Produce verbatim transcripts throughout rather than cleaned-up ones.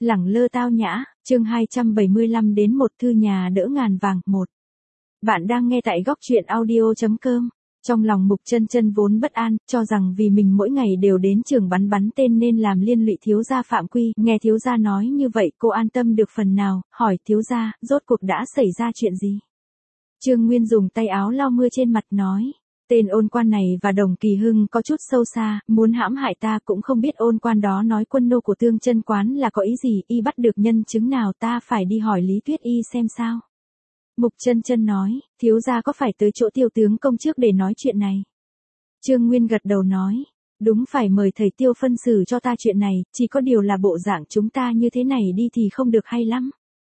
Lẳng lơ tao nhã, chương hai trăm bảy mươi lăm đến một thư nhà đỡ ngàn vàng, một. Bạn đang nghe tại góc truyện audio.com. Trong lòng Mục Chân Chân vốn bất an, cho rằng vì mình mỗi ngày đều đến trường bắn bắn tên nên làm liên lụy thiếu gia Phạm Quy, nghe thiếu gia nói như vậy cô an tâm được phần nào, hỏi thiếu gia, rốt cuộc đã xảy ra chuyện gì? Trương Nguyên dùng tay áo lau mưa trên mặt nói. Tên ôn quan này và Đồng Kỳ Hưng có chút sâu xa, muốn hãm hại ta, cũng không biết ôn quan đó nói quân nô của Tương Chân quán là có ý gì, y bắt được nhân chứng nào, ta phải đi hỏi Lý Tuyết Y xem sao. Mục Chân Chân nói, thiếu gia có phải tới chỗ Tiêu tướng công trước để nói chuyện này? Trương Nguyên gật đầu nói, đúng, phải mời thầy Tiêu phân xử cho ta chuyện này, chỉ có điều là bộ dạng chúng ta như thế này đi thì không được hay lắm.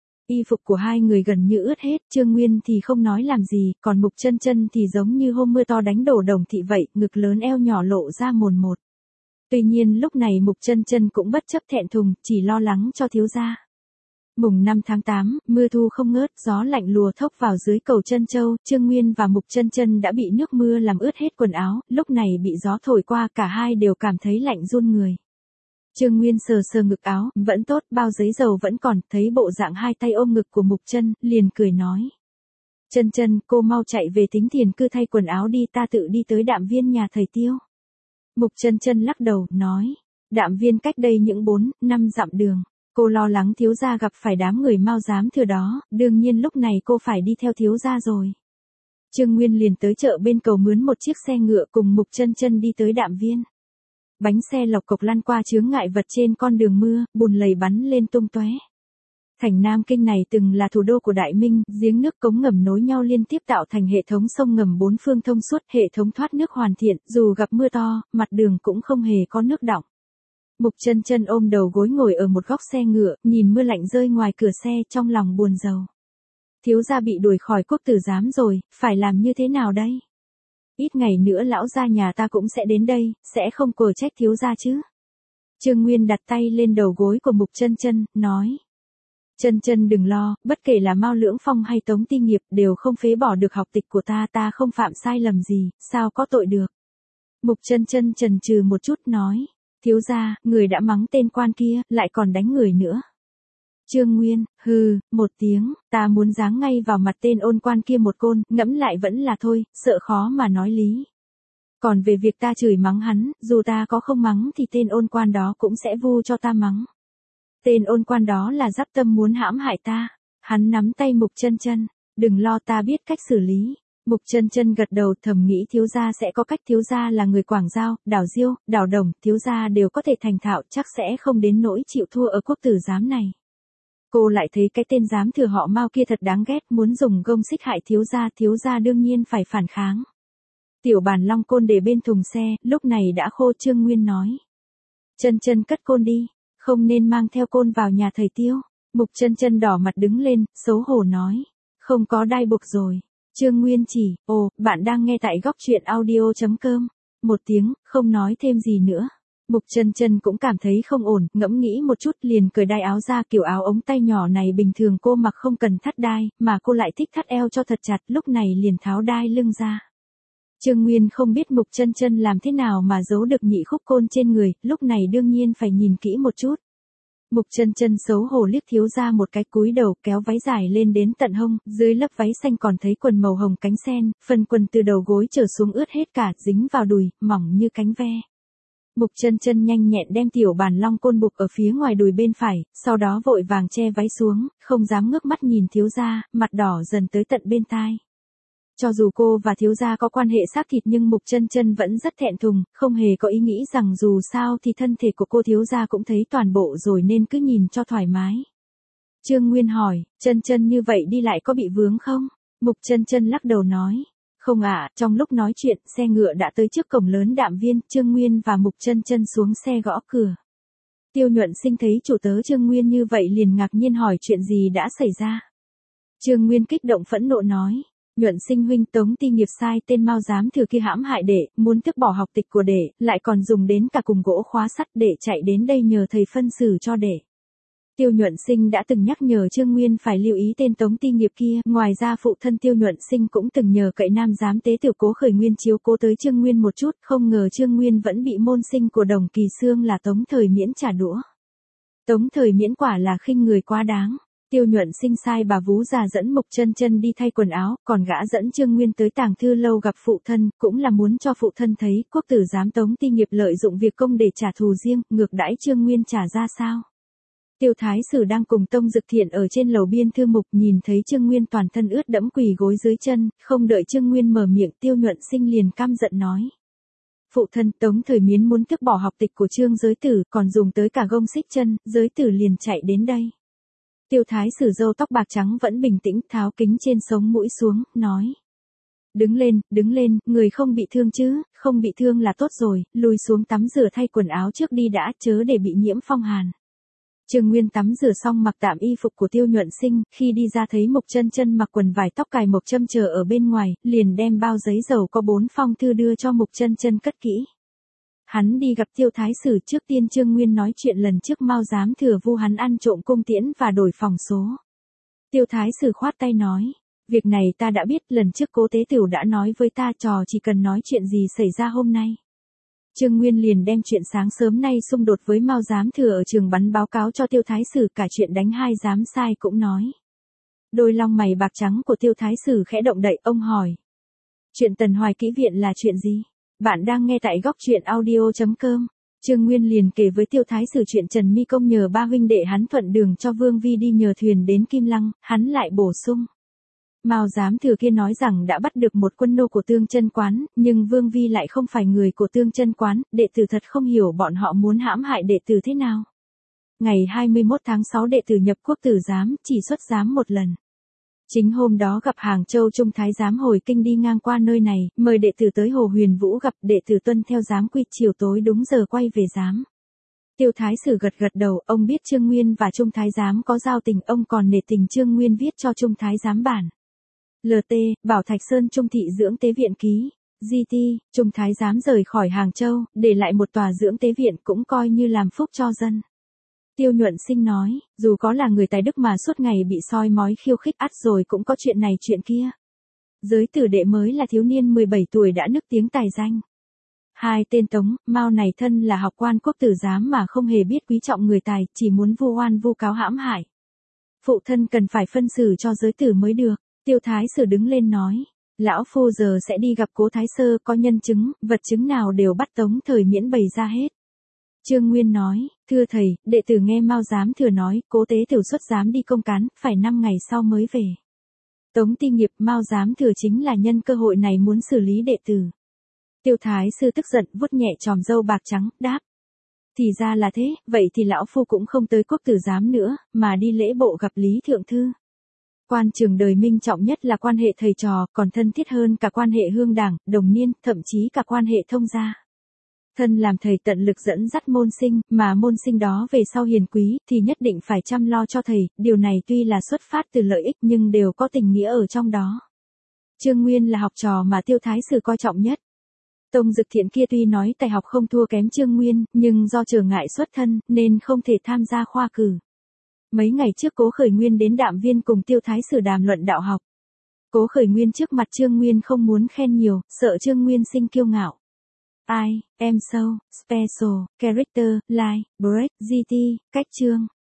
Y phục của hai người gần như ướt hết, Trương Nguyên thì không nói làm gì, còn Mục Chân Chân thì giống như hôm mưa to đánh đổ Đồng thị vậy, ngực lớn eo nhỏ lộ ra mồn một. Tuy nhiên lúc này Mục Chân Chân cũng bất chấp thẹn thùng, chỉ lo lắng cho thiếu gia. Mùng năm tháng tám, mưa thu không ngớt, gió lạnh lùa thốc vào dưới cầu Trân Châu, Trương Nguyên và Mục Chân Chân đã bị nước mưa làm ướt hết quần áo, lúc này bị gió thổi qua cả hai đều cảm thấy lạnh run người. Trương Nguyên sờ sờ ngực áo, vẫn tốt, bao giấy dầu vẫn còn, thấy bộ dạng hai tay ôm ngực của Mục Chân, liền cười nói. Chân Chân, cô mau chạy về Tính Thiền cư thay quần áo đi, ta tự đi tới Đạm Viên nhà thầy Tiêu. Mục Chân Chân lắc đầu, nói, Đạm Viên cách đây những bốn, năm dặm đường. Cô lo lắng thiếu gia gặp phải đám người Mao Giám thừa đó, đương nhiên lúc này cô phải đi theo thiếu gia rồi. Trương Nguyên liền tới chợ bên cầu mướn một chiếc xe ngựa cùng Mục Chân Chân đi tới Đạm Viên. Bánh xe lộc cộc lăn qua chướng ngại vật trên con đường mưa, bùn lầy bắn lên tung tóe. Thành Nam Kinh này từng là thủ đô của Đại Minh, giếng nước cống ngầm nối nhau liên tiếp tạo thành hệ thống sông ngầm bốn phương thông suốt, hệ thống thoát nước hoàn thiện, dù gặp mưa to, mặt đường cũng không hề có nước đọng. Mục Chân Chân ôm đầu gối ngồi ở một góc xe ngựa, nhìn mưa lạnh rơi ngoài cửa xe, trong lòng buồn rầu. Thiếu gia bị đuổi khỏi quốc tử giám rồi, phải làm như thế nào đây? Ít ngày nữa lão gia nhà ta cũng sẽ đến đây, sẽ không quở trách thiếu gia chứ? Trương Nguyên đặt tay lên đầu gối của Mục Chân Chân, nói. Chân Chân đừng lo, bất kể là Mao Lưỡng Phong hay Tống Ti Nghiệp đều không phế bỏ được học tịch của ta, ta không phạm sai lầm gì, sao có tội được? Mục Chân Chân chần chừ một chút nói. Thiếu gia, người đã mắng tên quan kia, lại còn đánh người nữa. Trương Nguyên, hừ, một tiếng, ta muốn giáng ngay vào mặt tên ôn quan kia một côn, ngẫm lại vẫn là thôi, sợ khó mà nói lý. Còn về việc ta chửi mắng hắn, dù ta có không mắng thì tên ôn quan đó cũng sẽ vu cho ta mắng. Tên ôn quan đó là dắp tâm muốn hãm hại ta. Hắn nắm tay Mục Chân Chân, đừng lo, ta biết cách xử lý. Mục Chân Chân gật đầu, thầm nghĩ thiếu gia sẽ có cách, thiếu gia là người Quảng Giao, Đảo Diêu, Đảo Đồng, thiếu gia đều có thể thành thạo, chắc sẽ không đến nỗi chịu thua ở quốc tử giám này. Cô lại thấy cái tên giám thừa họ Mao kia thật đáng ghét, muốn dùng gông xích hại thiếu gia, thiếu gia đương nhiên phải phản kháng. Tiểu Bàn Long côn để bên thùng xe, lúc này đã khô. Trương Nguyên nói. Chân Chân cất côn đi, không nên mang theo côn vào nhà thầy Tiêu. Mục Chân Chân đỏ mặt đứng lên, xấu hổ nói. Không có đai buộc rồi. Trương Nguyên chỉ, ồ, bạn đang nghe tại góc truyện audio.com. Một tiếng, không nói thêm gì nữa. Mục Chân Chân cũng cảm thấy không ổn, ngẫm nghĩ một chút liền cởi đai áo ra, kiểu áo ống tay nhỏ này bình thường cô mặc không cần thắt đai, mà cô lại thích thắt eo cho thật chặt, lúc này liền tháo đai lưng ra. Trương Nguyên không biết Mục Chân Chân làm thế nào mà giấu được nhị khúc côn trên người, lúc này đương nhiên phải nhìn kỹ một chút. Mục Chân Chân xấu hổ liếc thiếu gia một cái, cúi đầu kéo váy dài lên đến tận hông, dưới lớp váy xanh còn thấy quần màu hồng cánh sen, phần quần từ đầu gối trở xuống ướt hết cả, dính vào đùi, mỏng như cánh ve. Mục Chân Chân nhanh nhẹn đem Tiểu Bàn Long côn buộc ở phía ngoài đùi bên phải, sau đó vội vàng che váy xuống, không dám ngước mắt nhìn thiếu gia, mặt đỏ dần tới tận bên tai. Cho dù cô và thiếu gia có quan hệ xác thịt nhưng Mục Chân Chân vẫn rất thẹn thùng, không hề có ý nghĩ rằng dù sao thì thân thể của cô thiếu gia cũng thấy toàn bộ rồi nên cứ nhìn cho thoải mái. Trương Nguyên hỏi, Chân Chân như vậy đi lại có bị vướng không? Mục Chân Chân lắc đầu nói, không ạ. Trong lúc nói chuyện, xe ngựa đã tới trước cổng lớn Đạm Viên, Trương Nguyên và Mục Chân Chân xuống xe gõ cửa. Tiêu Nhuận Sinh thấy chủ tớ Trương Nguyên như vậy liền ngạc nhiên hỏi chuyện gì đã xảy ra. Trương Nguyên kích động phẫn nộ nói. Nhuận Sinh huynh, Tống Ti Nghiệp sai tên Mao Giám thừa kia hãm hại đệ, muốn tước bỏ học tịch của đệ, lại còn dùng đến cả cùng gỗ khóa sắt, đệ chạy đến đây nhờ thầy phân xử cho đệ. Tiêu Nhuận Sinh đã từng nhắc nhở Trương Nguyên phải lưu ý tên Tống Ti Nghiệp kia, ngoài ra phụ thân Tiêu Nhuận Sinh cũng từng nhờ cậy Nam Giám tế tiểu Cố Khởi Nguyên chiếu cố tới Trương Nguyên một chút, không ngờ Trương Nguyên vẫn bị môn sinh của Đồng Kỳ Xương là Tống Thời Miễn trả đũa. Tống Thời Miễn quả là khinh người quá đáng. Tiêu Nhuận Sinh sai bà vú già dẫn Mục Chân Chân đi thay quần áo, còn gã dẫn Trương Nguyên tới Tàng Thư lâu gặp phụ thân, cũng là muốn cho phụ thân thấy quốc tử giám Tống Ti Nghiệp lợi dụng việc công để trả thù riêng, ngược đãi Trương Nguyên trả ra sao. Tiêu Thái Sử đang cùng Tông Dực Thiện ở trên lầu biên thư mục, nhìn thấy Trương Nguyên toàn thân ướt đẫm quỳ gối dưới chân, không đợi Trương Nguyên mở miệng, Tiêu Nhuận Sinh liền căm giận nói. Phụ thân, Tống Thời Miến muốn tước bỏ học tịch của Trương Giới Tử, còn dùng tới cả gông xích chân, Giới Tử liền chạy đến đây. Tiêu Thái Sử râu tóc bạc trắng vẫn bình tĩnh, tháo kính trên sống mũi xuống, nói. Đứng lên, đứng lên, người không bị thương chứ, không bị thương là tốt rồi, lùi xuống tắm rửa thay quần áo trước đi đã, chớ để bị nhiễm phong hàn. Trương Nguyên tắm rửa xong mặc tạm y phục của Tiêu Nhuận Sinh, khi đi ra thấy Mục Chân Chân mặc quần vải tóc cài mộc châm chờ ở bên ngoài, liền đem bao giấy dầu có bốn phong thư đưa cho Mục Chân Chân cất kỹ. Hắn đi gặp Tiêu Thái Sử trước tiên Trương Nguyên nói chuyện lần trước Mao Giám Thừa vu hắn ăn trộm cung tiễn và đổi phòng số. Tiêu Thái Sử khoát tay nói, việc này ta đã biết, lần trước Cố Tế Tửu đã nói với ta, trò chỉ cần nói chuyện gì xảy ra hôm nay. Trương Nguyên liền đem chuyện sáng sớm nay xung đột với Mao Giám Thừa ở trường bắn báo cáo cho Tiêu Thái Sử, cả chuyện đánh hai giám sai cũng nói. Đôi lông mày bạc trắng của Tiêu Thái Sử khẽ động đậy, ông hỏi. Chuyện Tần Hoài Kỹ Viện là chuyện gì? Bạn đang nghe tại góc truyện audio chấm com. Trương Nguyên liền kể với Tiêu Thái Sử chuyện Trần Mi Công nhờ ba huynh đệ hắn thuận đường cho Vương Vi đi nhờ thuyền đến Kim Lăng, hắn lại bổ sung. Mao Giám Thừa kia nói rằng đã bắt được một quân nô của Tương Chân Quán, nhưng Vương Vi lại không phải người của Tương Chân Quán, đệ tử thật không hiểu bọn họ muốn hãm hại đệ tử thế nào. Ngày hai mươi mốt tháng sáu đệ tử nhập quốc tử giám, chỉ xuất giám một lần. Chính hôm đó gặp Hàng Châu Trung Thái Giám hồi kinh đi ngang qua nơi này, mời đệ tử tới Hồ Huyền Vũ gặp, đệ tử tuân theo giám quy, chiều tối đúng giờ quay về giám. Tiêu Thái Sử gật gật đầu, ông biết Trương Nguyên và Trung Thái Giám có giao tình, ông còn nể tình Trương Nguyên viết cho Trung Thái Giám bản. lờ tê, Bảo Thạch Sơn Trung Thị Dưỡng Tế Viện ký. giê tê, Trung Thái Giám rời khỏi Hàng Châu, để lại một tòa dưỡng tế viện cũng coi như làm phúc cho dân. Tiêu Nhuận Sinh nói, dù có là người tài đức mà suốt ngày bị soi mói khiêu khích ắt rồi cũng có chuyện này chuyện kia. Giới Tử đệ mới là thiếu niên mười bảy tuổi đã nức tiếng tài danh. Hai tên Tống, Mao này thân là học quan quốc tử giám mà không hề biết quý trọng người tài, chỉ muốn vu oan vu cáo hãm hại. Phụ thân cần phải phân xử cho Giới Tử mới được. Tiêu Thái Sử đứng lên nói, lão phu giờ sẽ đi gặp Cố Thái Sơ, có nhân chứng, vật chứng nào đều bắt Tống Thời Miễn bày ra hết. Trương Nguyên nói, thưa thầy, đệ tử nghe Mao Giám Thừa nói, Cố Tế Tửu xuất giám đi công cán, phải năm ngày sau mới về. Tống Ti Nghiệp, Mao Giám Thừa chính là nhân cơ hội này muốn xử lý đệ tử. Tiêu Thái Sư tức giận, vuốt nhẹ chòm râu bạc trắng, đáp. Thì ra là thế, vậy thì lão phu cũng không tới quốc tử giám nữa, mà đi lễ bộ gặp Lý Thượng Thư. Quan trường đời Minh trọng nhất là quan hệ thầy trò, còn thân thiết hơn cả quan hệ hương đảng, đồng niên, thậm chí cả quan hệ thông gia. Thân làm thầy tận lực dẫn dắt môn sinh, mà môn sinh đó về sau hiền quý, thì nhất định phải chăm lo cho thầy, điều này tuy là xuất phát từ lợi ích nhưng đều có tình nghĩa ở trong đó. Trương Nguyên là học trò mà Tiêu Thái Sử coi trọng nhất. Tông Dực Thiện kia tuy nói tài học không thua kém Trương Nguyên, nhưng do trở ngại xuất thân, nên không thể tham gia khoa cử. Mấy ngày trước Cố Khởi Nguyên đến Đạm Viên cùng Tiêu Thái Sử đàm luận đạo học. Cố Khởi Nguyên trước mặt Trương Nguyên không muốn khen nhiều, sợ Trương Nguyên sinh kiêu ngạo. I, am so, special, character, like, break, giê tê, cách chương.